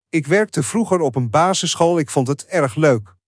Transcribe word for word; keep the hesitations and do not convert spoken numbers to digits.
Ik werkte vroeger op een basisschool, ik vond het erg leuk.